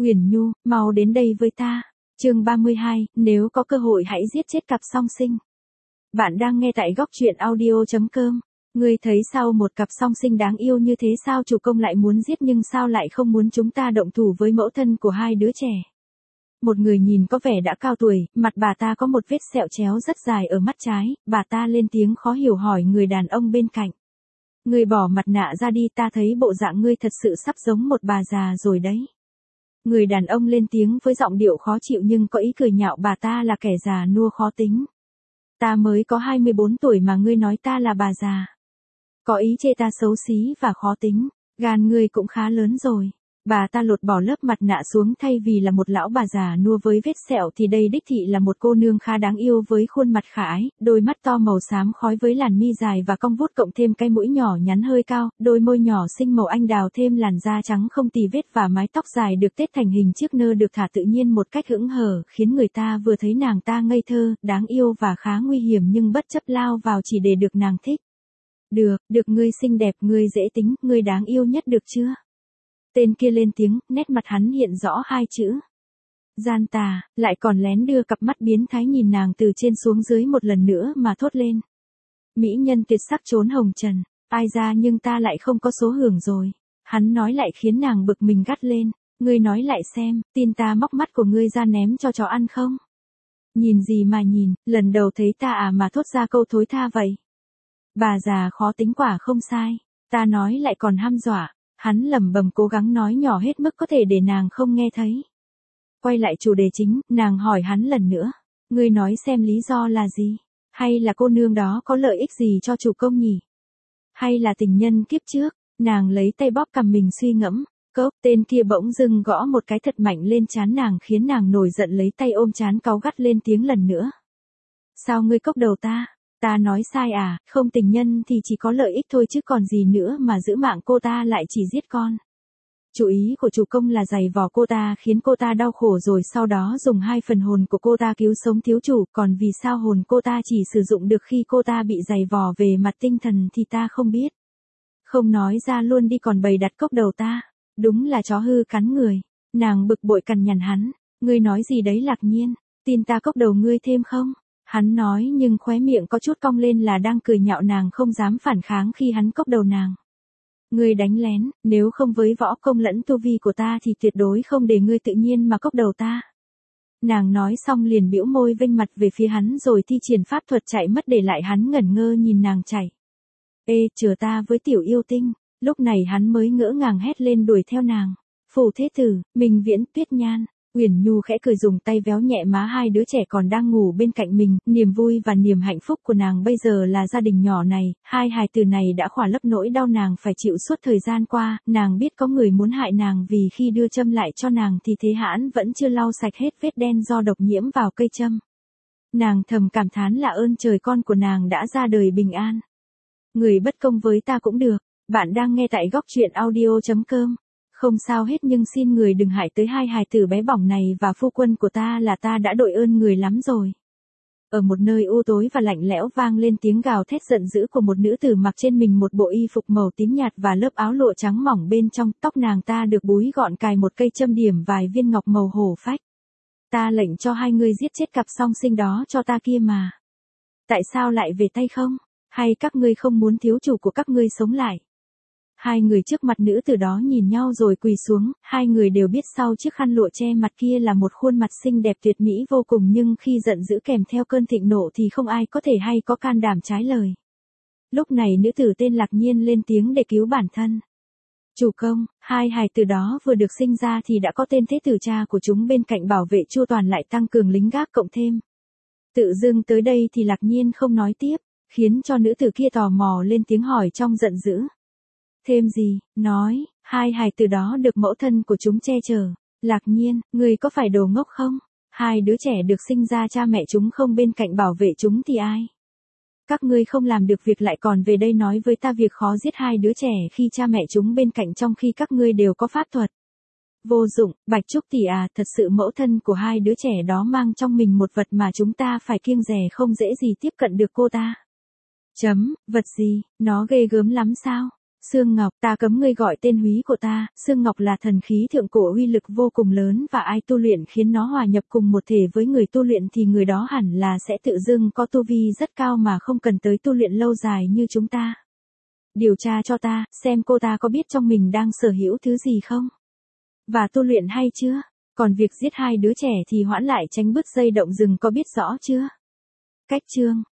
Uyển Nhu, mau đến đây với ta. Chương 32, nếu có cơ hội hãy giết chết cặp song sinh. Bạn đang nghe tại góc truyện audio.com. Ngươi thấy sao một cặp song sinh đáng yêu như thế sao chủ công lại muốn giết nhưng sao lại không muốn chúng ta động thủ với mẫu thân của hai đứa trẻ. Một người nhìn có vẻ đã cao tuổi, mặt bà ta có một vết sẹo chéo rất dài ở mắt trái, bà ta lên tiếng khó hiểu hỏi người đàn ông bên cạnh. Ngươi bỏ mặt nạ ra đi, ta thấy bộ dạng ngươi thật sự sắp giống một bà già rồi đấy. Người đàn ông lên tiếng với giọng điệu khó chịu nhưng có ý cười nhạo bà ta là kẻ già nua khó tính. Ta mới có 24 tuổi mà ngươi nói ta là bà già. Có ý chê ta xấu xí và khó tính, gan ngươi cũng khá lớn rồi. Bà ta lột bỏ lớp mặt nạ xuống, thay vì là một lão bà già nua với vết sẹo thì đây đích thị là một cô nương khá đáng yêu với khuôn mặt khả ái, đôi mắt to màu xám khói với làn mi dài và cong vút cộng thêm cái mũi nhỏ nhắn hơi cao, đôi môi nhỏ xinh màu anh đào thêm làn da trắng không tì vết và mái tóc dài được tết thành hình chiếc nơ được thả tự nhiên một cách hững hờ, khiến người ta vừa thấy nàng ta ngây thơ, đáng yêu và khá nguy hiểm nhưng bất chấp lao vào chỉ để được nàng thích. Được ngươi xinh đẹp, ngươi dễ tính, ngươi đáng yêu nhất được chưa? Tên kia lên tiếng, nét mặt hắn hiện rõ hai chữ. Gian tà, lại còn lén đưa cặp mắt biến thái nhìn nàng từ trên xuống dưới một lần nữa mà thốt lên. Mỹ nhân tuyệt sắc trốn hồng trần, ai ra nhưng ta lại không có số hưởng rồi. Hắn nói lại khiến nàng bực mình gắt lên, ngươi nói lại xem, tin ta móc mắt của ngươi ra ném cho chó ăn không? Nhìn gì mà nhìn, lần đầu thấy ta à mà thốt ra câu thối tha vậy. Bà già khó tính quả không sai, ta nói lại còn hăm dọa. Hắn lẩm bẩm cố gắng nói nhỏ hết mức có thể để nàng không nghe thấy. Quay lại chủ đề chính, nàng hỏi hắn lần nữa. Ngươi nói xem lý do là gì? Hay là cô nương đó có lợi ích gì cho chủ công nhỉ? Hay là tình nhân kiếp trước? Nàng lấy tay bóp cằm mình suy ngẫm. Cốc, tên kia bỗng dưng gõ một cái thật mạnh lên trán nàng khiến nàng nổi giận lấy tay ôm trán cáu gắt lên tiếng lần nữa. Sao ngươi cốc đầu ta? Ta nói sai à, không tình nhân thì chỉ có lợi ích thôi chứ còn gì nữa mà giữ mạng cô ta lại chỉ giết con. Chủ ý của chủ công là giày vò cô ta khiến cô ta đau khổ rồi sau đó dùng 2 phần hồn của cô ta cứu sống thiếu chủ, còn vì sao hồn cô ta chỉ sử dụng được khi cô ta bị giày vò về mặt tinh thần thì ta không biết. Không nói ra luôn đi còn bày đặt cốc đầu ta, đúng là chó hư cắn người. Nàng bực bội cằn nhằn hắn, ngươi nói gì đấy Lạc Nhiên, tin ta cốc đầu ngươi thêm không? Hắn nói nhưng khóe miệng có chút cong lên là đang cười nhạo nàng không dám phản kháng khi hắn cốc đầu nàng. Ngươi đánh lén, nếu không với võ công lẫn tu vi của ta thì tuyệt đối không để ngươi tự nhiên mà cốc đầu ta. Nàng nói xong liền bĩu môi vênh mặt về phía hắn rồi thi triển pháp thuật chạy mất để lại hắn ngẩn ngơ nhìn nàng chạy. Ê, chờ ta với tiểu yêu tinh, lúc này hắn mới ngỡ ngàng hét lên đuổi theo nàng. Phù Thế Tử, Minh Viễn, Tuyết Nhan. Uyển Nhu khẽ cười dùng tay véo nhẹ má hai đứa trẻ còn đang ngủ bên cạnh mình, niềm vui và niềm hạnh phúc của nàng bây giờ là gia đình nhỏ này, hai hài tử này đã khỏa lấp nỗi đau nàng phải chịu suốt thời gian qua, nàng biết có người muốn hại nàng vì khi đưa châm lại cho nàng thì Thế Hãn vẫn chưa lau sạch hết vết đen do độc nhiễm vào cây châm. Nàng thầm cảm thán là ơn trời con của nàng đã ra đời bình an. Người bất công với ta cũng được, bạn đang nghe tại góc truyện audio.com. Không sao hết nhưng xin người đừng hại tới hai hài tử bé bỏng này và phu quân của ta là ta đã đội ơn người lắm rồi. Ở một nơi u tối và lạnh lẽo vang lên tiếng gào thét giận dữ của một nữ tử mặc trên mình một bộ y phục màu tím nhạt và lớp áo lụa trắng mỏng bên trong, tóc nàng ta được búi gọn cài một cây châm điểm vài viên ngọc màu hổ phách. Ta lệnh cho hai người giết chết cặp song sinh đó cho ta kia mà. Tại sao lại về tay không? Hay các ngươi không muốn thiếu chủ của các ngươi sống lại? Hai người trước mặt nữ tử đó nhìn nhau rồi quỳ xuống, hai người đều biết sau chiếc khăn lụa che mặt kia là một khuôn mặt xinh đẹp tuyệt mỹ vô cùng nhưng khi giận dữ kèm theo cơn thịnh nộ thì không ai có thể hay có can đảm trái lời. Lúc này nữ tử tên Lạc Nhiên lên tiếng để cứu bản thân. Chủ công, hai hài tử đó vừa được sinh ra thì đã có tên Thế Tử cha của chúng bên cạnh bảo vệ chu toàn lại tăng cường lính gác cộng thêm. Tự dưng tới đây thì Lạc Nhiên không nói tiếp, khiến cho nữ tử kia tò mò lên tiếng hỏi trong giận dữ. Thêm gì, nói, hai hài tử đó được mẫu thân của chúng che chở. Lạc Nhiên, người có phải đồ ngốc không? Hai đứa trẻ được sinh ra cha mẹ chúng không bên cạnh bảo vệ chúng thì ai? Các ngươi không làm được việc lại còn về đây nói với ta việc khó giết hai đứa trẻ khi cha mẹ chúng bên cạnh trong khi các ngươi đều có pháp thuật. Vô dụng, Bạch Trúc tỷ à, thật sự mẫu thân của hai đứa trẻ đó mang trong mình một vật mà chúng ta phải kiêng dè không dễ gì tiếp cận được cô ta. Vật gì, nó ghê gớm lắm sao? Sương Ngọc, ta cấm ngươi gọi tên húy của ta, Sương Ngọc là thần khí thượng cổ uy lực vô cùng lớn và ai tu luyện khiến nó hòa nhập cùng một thể với người tu luyện thì người đó hẳn là sẽ tự dưng có tu vi rất cao mà không cần tới tu luyện lâu dài như chúng ta. Điều tra cho ta, xem cô ta có biết trong mình đang sở hữu thứ gì không? Và tu luyện hay chưa? Còn việc giết hai đứa trẻ thì hoãn lại tránh bứt dây động rừng có biết rõ chưa? Cách chương